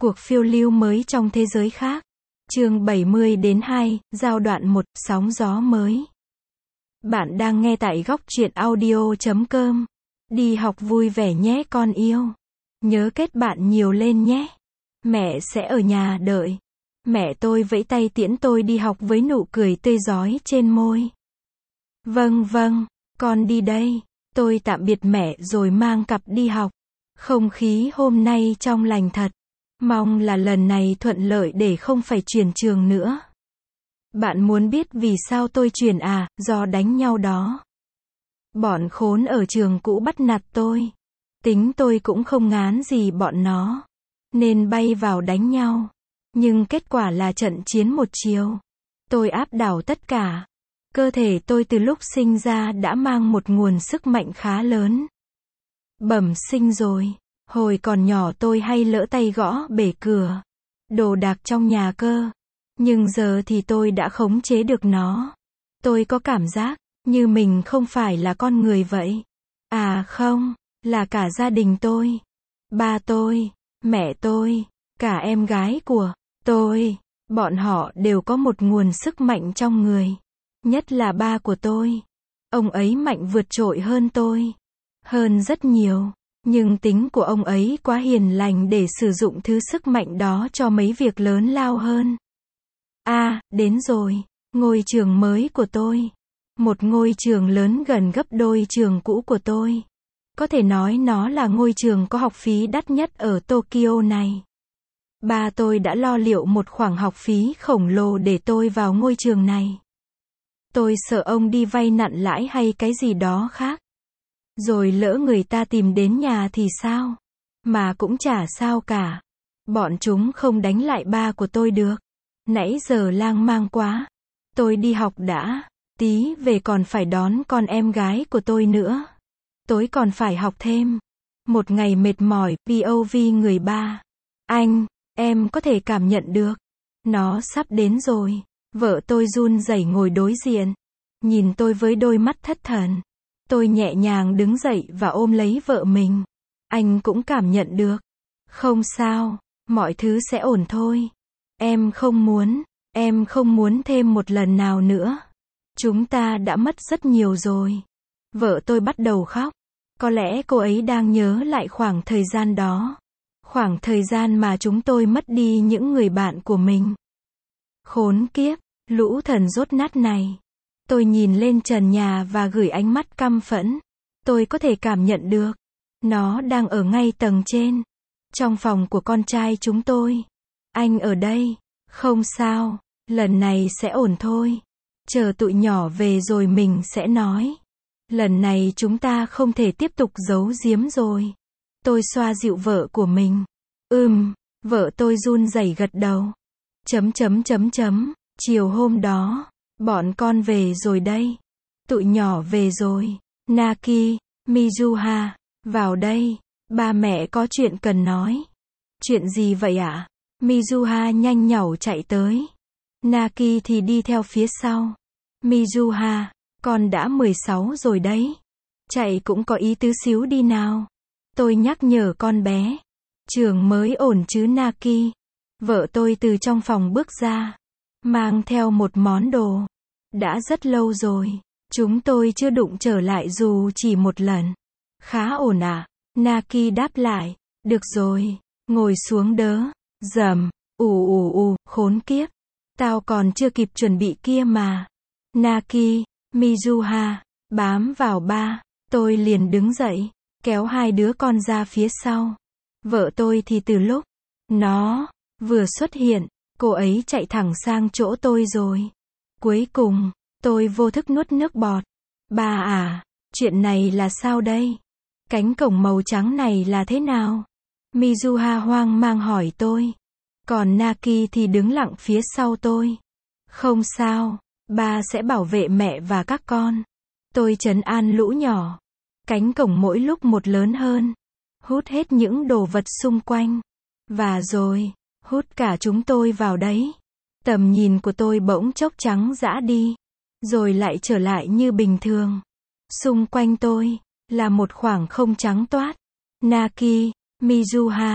Cuộc phiêu lưu mới trong thế giới khác. Chương 70 đến 2, giao đoạn 1, sóng gió mới. Bạn đang nghe tại góc truyện audio.com. Đi học vui vẻ nhé con yêu. Nhớ kết bạn nhiều lên nhé. Mẹ sẽ ở nhà đợi. Mẹ tôi vẫy tay tiễn tôi đi học với nụ cười tươi rói trên môi. Vâng vâng, con đi đây. Tôi tạm biệt mẹ rồi mang cặp đi học. Không khí hôm nay trong lành thật. Mong là lần này thuận lợi để không phải chuyển trường nữa. Bạn muốn biết vì sao tôi chuyển à? Do đánh nhau đó. Bọn khốn ở trường cũ bắt nạt tôi. Tính tôi cũng không ngán gì bọn nó. Nên bay vào đánh nhau. Nhưng kết quả là trận chiến một chiều. Tôi áp đảo tất cả. Cơ thể tôi từ lúc sinh ra đã mang một nguồn sức mạnh khá lớn. Bẩm sinh rồi. Hồi còn nhỏ tôi hay lỡ tay gõ bể cửa. Đồ đạc trong nhà cơ. Nhưng giờ thì tôi đã khống chế được nó. Tôi có cảm giác như mình không phải là con người vậy. À không, là cả gia đình tôi. Ba tôi, mẹ tôi, cả em gái của tôi. Bọn họ đều có một nguồn sức mạnh trong người. Nhất là ba của tôi. Ông ấy mạnh vượt trội hơn tôi. Hơn rất nhiều. Nhưng tính của ông ấy quá hiền lành để sử dụng thứ sức mạnh đó cho mấy việc lớn lao hơn. À, đến rồi. Ngôi trường mới của tôi. Một ngôi trường lớn gần gấp đôi trường cũ của tôi. Có thể nói nó là ngôi trường có học phí đắt nhất ở Tokyo này. Ba tôi đã lo liệu một khoản học phí khổng lồ để tôi vào ngôi trường này. Tôi sợ ông đi vay nặng lãi hay cái gì đó khác. Rồi lỡ người ta tìm đến nhà thì sao? Mà cũng chả sao cả. Bọn chúng không đánh lại ba của tôi được. Nãy giờ lang mang quá. Tôi đi học đã. Tí về còn phải đón con em gái của tôi nữa. Tối còn phải học thêm. Một ngày mệt mỏi, POV người ba. Anh, em có thể cảm nhận được. Nó sắp đến rồi. Vợ tôi run rẩy ngồi đối diện. Nhìn tôi với đôi mắt thất thần. Tôi nhẹ nhàng đứng dậy và ôm lấy vợ mình. Anh cũng cảm nhận được. Không sao, mọi thứ sẽ ổn thôi. Em không muốn thêm một lần nào nữa. Chúng ta đã mất rất nhiều rồi. Vợ tôi bắt đầu khóc. Có lẽ cô ấy đang nhớ lại khoảng thời gian đó. Khoảng thời gian mà chúng tôi mất đi những người bạn của mình. Khốn kiếp, lũ thần rốt nát này. Tôi nhìn lên trần nhà và gửi ánh mắt căm phẫn. Tôi có thể cảm nhận được. Nó đang ở ngay tầng trên. Trong phòng của con trai chúng tôi. Anh ở đây. Không sao. Lần này sẽ ổn thôi. Chờ tụi nhỏ về rồi mình sẽ nói. Lần này chúng ta không thể tiếp tục giấu giếm rồi. Tôi xoa dịu vợ của mình. Vợ tôi run rẩy gật đầu. Chiều hôm đó. Bọn con về rồi đây. Tụi nhỏ về rồi. Naki, Mizuha, vào đây. Ba mẹ có chuyện cần nói. Chuyện gì vậy ạ? Mizuha nhanh nhảu chạy tới. Naki thì đi theo phía sau. Mizuha, con đã 16 rồi đấy. Chạy cũng có ý tứ xíu đi nào. Tôi nhắc nhở con bé. Trường mới ổn chứ Naki. Vợ tôi từ trong phòng bước ra. Mang theo một món đồ. Đã rất lâu rồi. Chúng tôi chưa đụng trở lại dù chỉ một lần. Khá ổn à? Naki đáp lại. Được rồi. Ngồi xuống đỡ. Dầm. Khốn kiếp. Tao còn chưa kịp chuẩn bị kia mà. Naki, Mizuha, bám vào ba. Tôi liền đứng dậy. Kéo hai đứa con ra phía sau. Vợ tôi thì từ lúc nó vừa xuất hiện, cô ấy chạy thẳng sang chỗ tôi rồi. Cuối cùng, tôi vô thức nuốt nước bọt. Ba à, chuyện này là sao đây? Cánh cổng màu trắng này là thế nào? Mizuha hoang mang hỏi tôi. Còn Naki thì đứng lặng phía sau tôi. Không sao, ba sẽ bảo vệ mẹ và các con. Tôi trấn an lũ nhỏ. Cánh cổng mỗi lúc một lớn hơn. Hút hết những đồ vật xung quanh. Và rồi, hút cả chúng tôi vào đấy. Tầm nhìn của tôi bỗng chốc trắng dã đi. Rồi lại trở lại như bình thường. Xung quanh tôi, là một khoảng không trắng toát. Naki, Mizuha,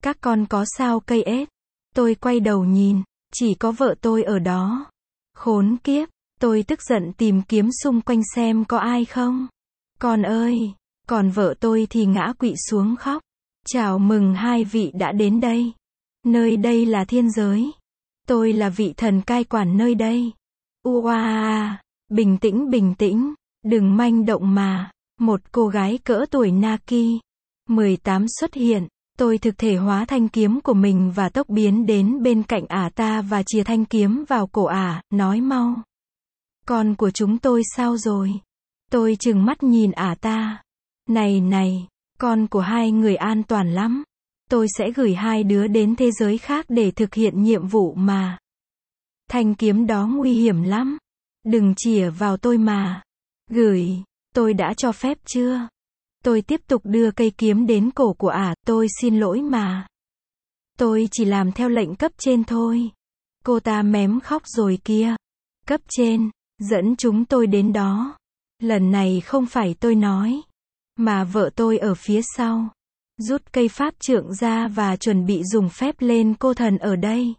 Các con có sao cây ếch? Tôi quay đầu nhìn, chỉ có vợ tôi ở đó. Khốn kiếp, tôi tức giận tìm kiếm xung quanh xem có ai không. Con ơi, còn vợ tôi thì ngã quỵ xuống khóc. Chào mừng hai vị đã đến đây. Nơi đây là thiên giới. Tôi là vị thần cai quản nơi đây. Uaa, bình tĩnh bình tĩnh, đừng manh động mà. Một cô gái cỡ tuổi Naki 18 xuất hiện. Tôi thực thể hóa thanh kiếm của mình và tốc biến đến bên cạnh ả ta và chìa thanh kiếm vào cổ ả, nói mau. Con của chúng tôi sao rồi? Tôi trừng mắt nhìn ả ta. Này này, con của hai người an toàn lắm. Tôi sẽ gửi hai đứa đến thế giới khác để thực hiện nhiệm vụ mà. Thanh kiếm đó nguy hiểm lắm. Đừng chìa vào tôi mà. Gửi, tôi đã cho phép chưa? Tôi tiếp tục đưa cây kiếm đến cổ của ả, tôi xin lỗi mà. Tôi chỉ làm theo lệnh cấp trên thôi. Cô ta mém khóc rồi kia. Cấp trên, dẫn chúng tôi đến đó. Lần này không phải tôi nói, mà vợ tôi ở phía sau. Rút cây pháp trượng ra và chuẩn bị dùng phép lên cô thần ở đây.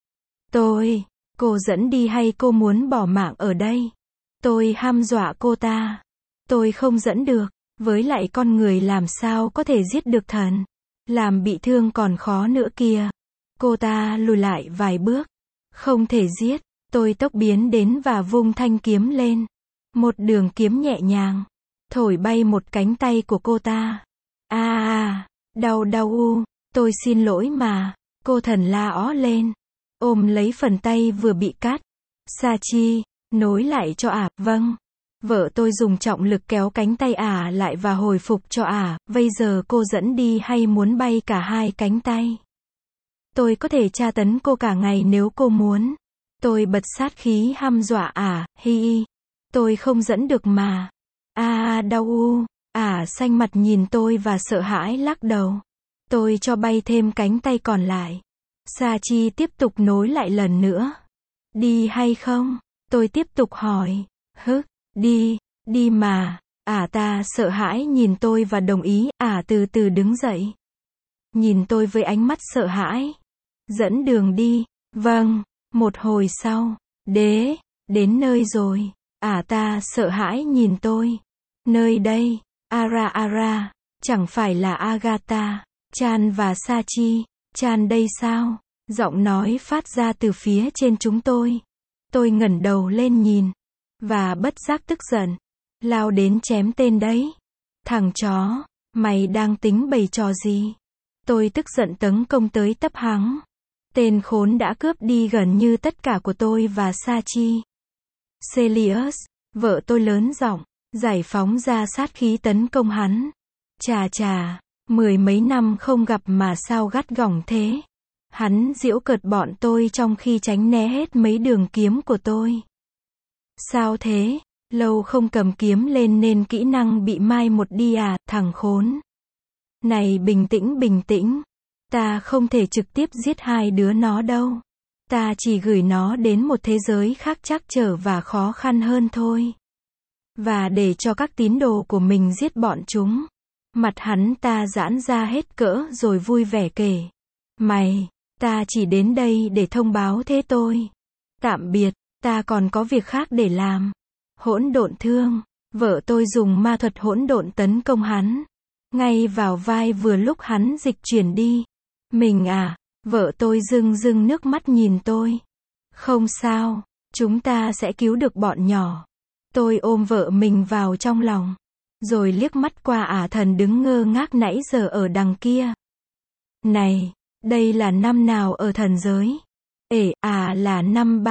Cô dẫn đi hay cô muốn bỏ mạng ở đây? Tôi hăm dọa cô ta. Tôi không dẫn được. Với lại con người làm sao có thể giết được thần? Làm bị thương còn khó nữa kìa. Cô ta lùi lại vài bước. Không thể giết. Tôi tốc biến đến và vung thanh kiếm lên. Một đường kiếm nhẹ nhàng. Thổi bay một cánh tay của cô ta. Đau đau u. Tôi xin lỗi mà. Cô thần la ó lên. Ôm lấy phần tay vừa bị cắt. Sachi, nối lại cho ả. Vâng. Vợ tôi dùng trọng lực kéo cánh tay ả lại và hồi phục cho ả. Bây giờ cô dẫn đi hay muốn bay cả hai cánh tay? Tôi có thể tra tấn cô cả ngày nếu cô muốn. Tôi bật sát khí hăm dọa ả. Hi. Tôi không dẫn được mà. Đau u. Ả xanh mặt nhìn tôi và sợ hãi lắc đầu. Tôi cho bay thêm cánh tay còn lại. Sachi tiếp tục nối lại lần nữa. Đi hay không? Tôi tiếp tục hỏi. Đi mà. Ả ta sợ hãi nhìn tôi và đồng ý. Ả từ từ đứng dậy. Nhìn tôi với ánh mắt sợ hãi. Dẫn đường đi. Vâng. Một hồi sau. Đến nơi rồi. Ả ta sợ hãi nhìn tôi. Nơi đây. Ara. Chẳng phải là Agatha, Chan và Sachi. Chan đây sao? Giọng nói phát ra từ phía trên chúng tôi. Tôi ngẩng đầu lên nhìn. Và bất giác tức giận. Lao đến chém tên đấy. Thằng chó, mày đang tính bày trò gì? Tôi tức giận tấn công tới tấp hắn. Tên khốn đã cướp đi gần như tất cả của tôi và Sachi. Celius, vợ tôi lớn giọng, giải phóng ra sát khí tấn công hắn. Chà, 10 mấy năm không gặp mà sao gắt gỏng thế? Hắn giễu cợt bọn tôi trong khi tránh né hết mấy đường kiếm của tôi. Sao thế? Lâu không cầm kiếm lên nên kỹ năng bị mai một đi à, thằng khốn. Này bình tĩnh. Ta không thể trực tiếp giết hai đứa nó đâu. Ta chỉ gửi nó đến một thế giới khác trắc trở và khó khăn hơn thôi. Và để cho các tín đồ của mình giết bọn chúng. Mặt hắn ta giãn ra hết cỡ rồi vui vẻ kể. Ta chỉ đến đây để thông báo thế tôi. Tạm biệt, ta còn có việc khác để làm. Hỗn độn thương. Vợ tôi dùng ma thuật hỗn độn tấn công hắn. Ngay vào vai vừa lúc hắn dịch chuyển đi. Mình à? Vợ tôi rưng nước mắt nhìn tôi. Không sao, chúng ta sẽ cứu được bọn nhỏ. Tôi ôm vợ mình vào trong lòng. Rồi liếc mắt qua ả thần đứng ngơ ngác nãy giờ ở đằng kia. Này, đây là năm nào ở thần giới? Là năm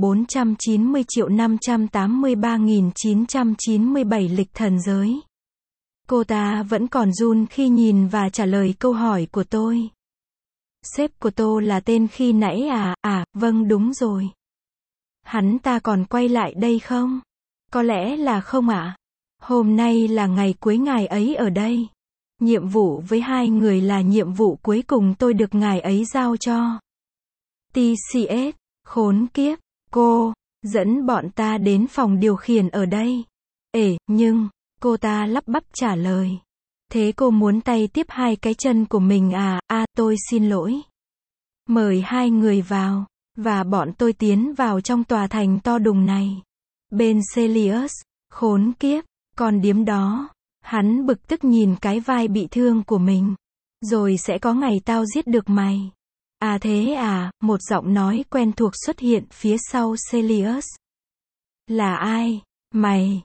3.490.583.997 lịch thần giới. Cô ta vẫn còn run khi nhìn và trả lời câu hỏi của tôi. Sếp của tôi là tên khi nãy à? Vâng đúng rồi. Hắn ta còn quay lại đây không? Có lẽ là không ạ. Hôm nay là ngày cuối ngài ấy ở đây. Nhiệm vụ với hai người là nhiệm vụ cuối cùng tôi được ngài ấy giao cho. TCS, khốn kiếp, cô, dẫn bọn ta đến phòng điều khiển ở đây. Nhưng, cô ta lắp bắp trả lời. Thế cô muốn tay tiếp hai cái chân của mình à? Tôi xin lỗi. Mời hai người vào. Và bọn tôi tiến vào trong tòa thành to đùng này. Bên Celius, khốn kiếp, con điếm đó. Hắn bực tức nhìn cái vai bị thương của mình. Rồi sẽ có ngày tao giết được mày. Thế à, một giọng nói quen thuộc xuất hiện phía sau Celius. Là ai? Mày.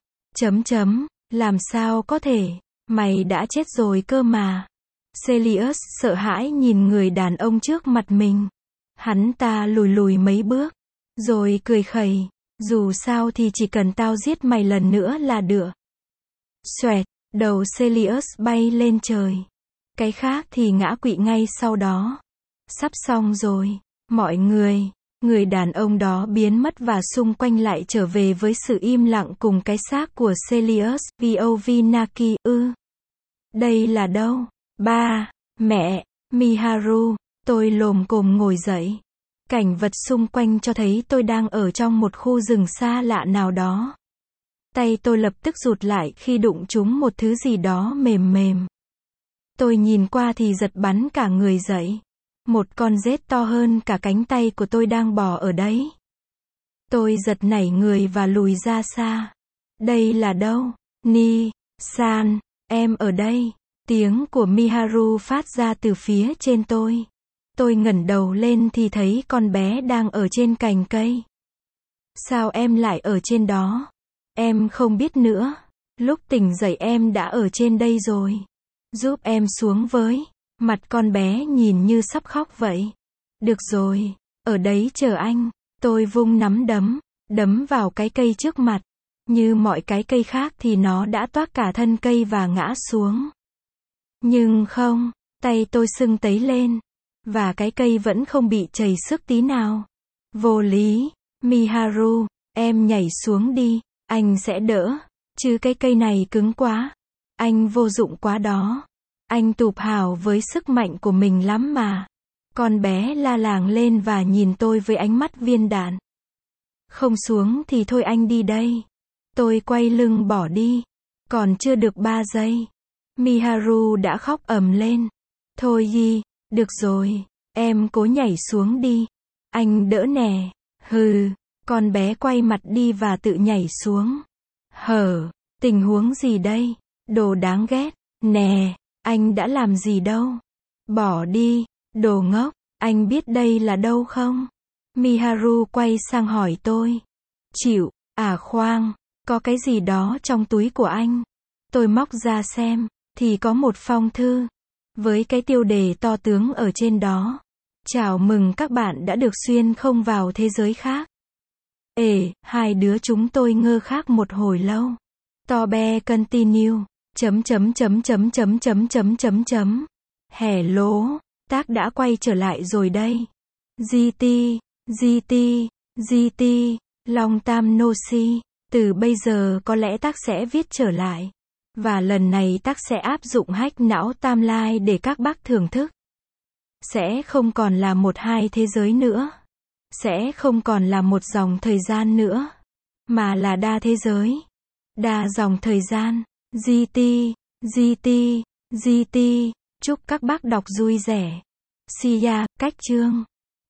Làm sao có thể? Mày đã chết rồi cơ mà. Celius sợ hãi nhìn người đàn ông trước mặt mình. Hắn ta lùi lùi mấy bước. Rồi cười khẩy. Dù sao thì chỉ cần tao giết mày lần nữa là được. Xoẹt, đầu Celius bay lên trời. Cái khác thì ngã quỵ ngay sau đó. Sắp xong rồi. Mọi người đàn ông đó biến mất và xung quanh lại trở về với sự im lặng cùng cái xác của Celius. Vovinaki, Đây là đâu? Ba, mẹ, Miharu. Tôi lồm cồm ngồi dậy. Cảnh vật xung quanh cho thấy tôi đang ở trong một khu rừng xa lạ nào đó. Tay tôi lập tức rụt lại khi đụng trúng một thứ gì đó mềm mềm. Tôi nhìn qua thì giật bắn cả người dậy. Một con rết to hơn cả cánh tay của tôi đang bò ở đấy. Tôi giật nảy người và lùi ra xa. Đây là đâu? Ni-san, em ở đây. Tiếng của Miharu phát ra từ phía trên tôi. Tôi ngẩng đầu lên thì thấy con bé đang ở trên cành cây. Sao em lại ở trên đó? Em không biết nữa. Lúc tỉnh dậy em đã ở trên đây rồi. Giúp em xuống với. Mặt con bé nhìn như sắp khóc vậy. Được rồi, ở đấy chờ anh. Tôi vung nắm đấm vào cái cây trước mặt. Như mọi cái cây khác thì nó đã toác cả thân cây và ngã xuống. Nhưng không, tay tôi sưng tấy lên. Và cái cây vẫn không bị chảy xước tí nào. Vô lý, Miharu, em nhảy xuống đi, anh sẽ đỡ. Chứ cái cây này cứng quá. Anh vô dụng quá đó. Anh tụp hào với sức mạnh của mình lắm mà. Con bé la làng lên và nhìn tôi với ánh mắt viên đạn. Không xuống thì thôi anh đi đây. Tôi quay lưng bỏ đi. Còn chưa được 3 giây. Miharu đã khóc ầm lên. Thôi Yi, được rồi, em cố nhảy xuống đi. Anh đỡ nè. Hừ, con bé quay mặt đi và tự nhảy xuống. Tình huống gì đây? Đồ đáng ghét. Nè, anh đã làm gì đâu. Bỏ đi, đồ ngốc, anh biết đây là đâu không? Miharu quay sang hỏi tôi. Chịu, khoan, có cái gì đó trong túi của anh. Tôi móc ra xem, thì có một phong thư. Với cái tiêu đề to tướng ở trên đó. Chào mừng các bạn đã được xuyên không vào thế giới khác. Hai đứa chúng tôi ngơ ngác một hồi lâu. Tobe continue. Hello, tác đã quay trở lại rồi đây. GT, long time no see. Từ bây giờ có lẽ tác sẽ viết trở lại. Và lần này tác sẽ áp dụng hack não timeline để các bác thưởng thức. Sẽ không còn là một hai thế giới nữa. Sẽ không còn là một dòng thời gian nữa. Mà là đa thế giới. Đa dòng thời gian. GT. Chúc các bác đọc vui vẻ. See ya, cách chương.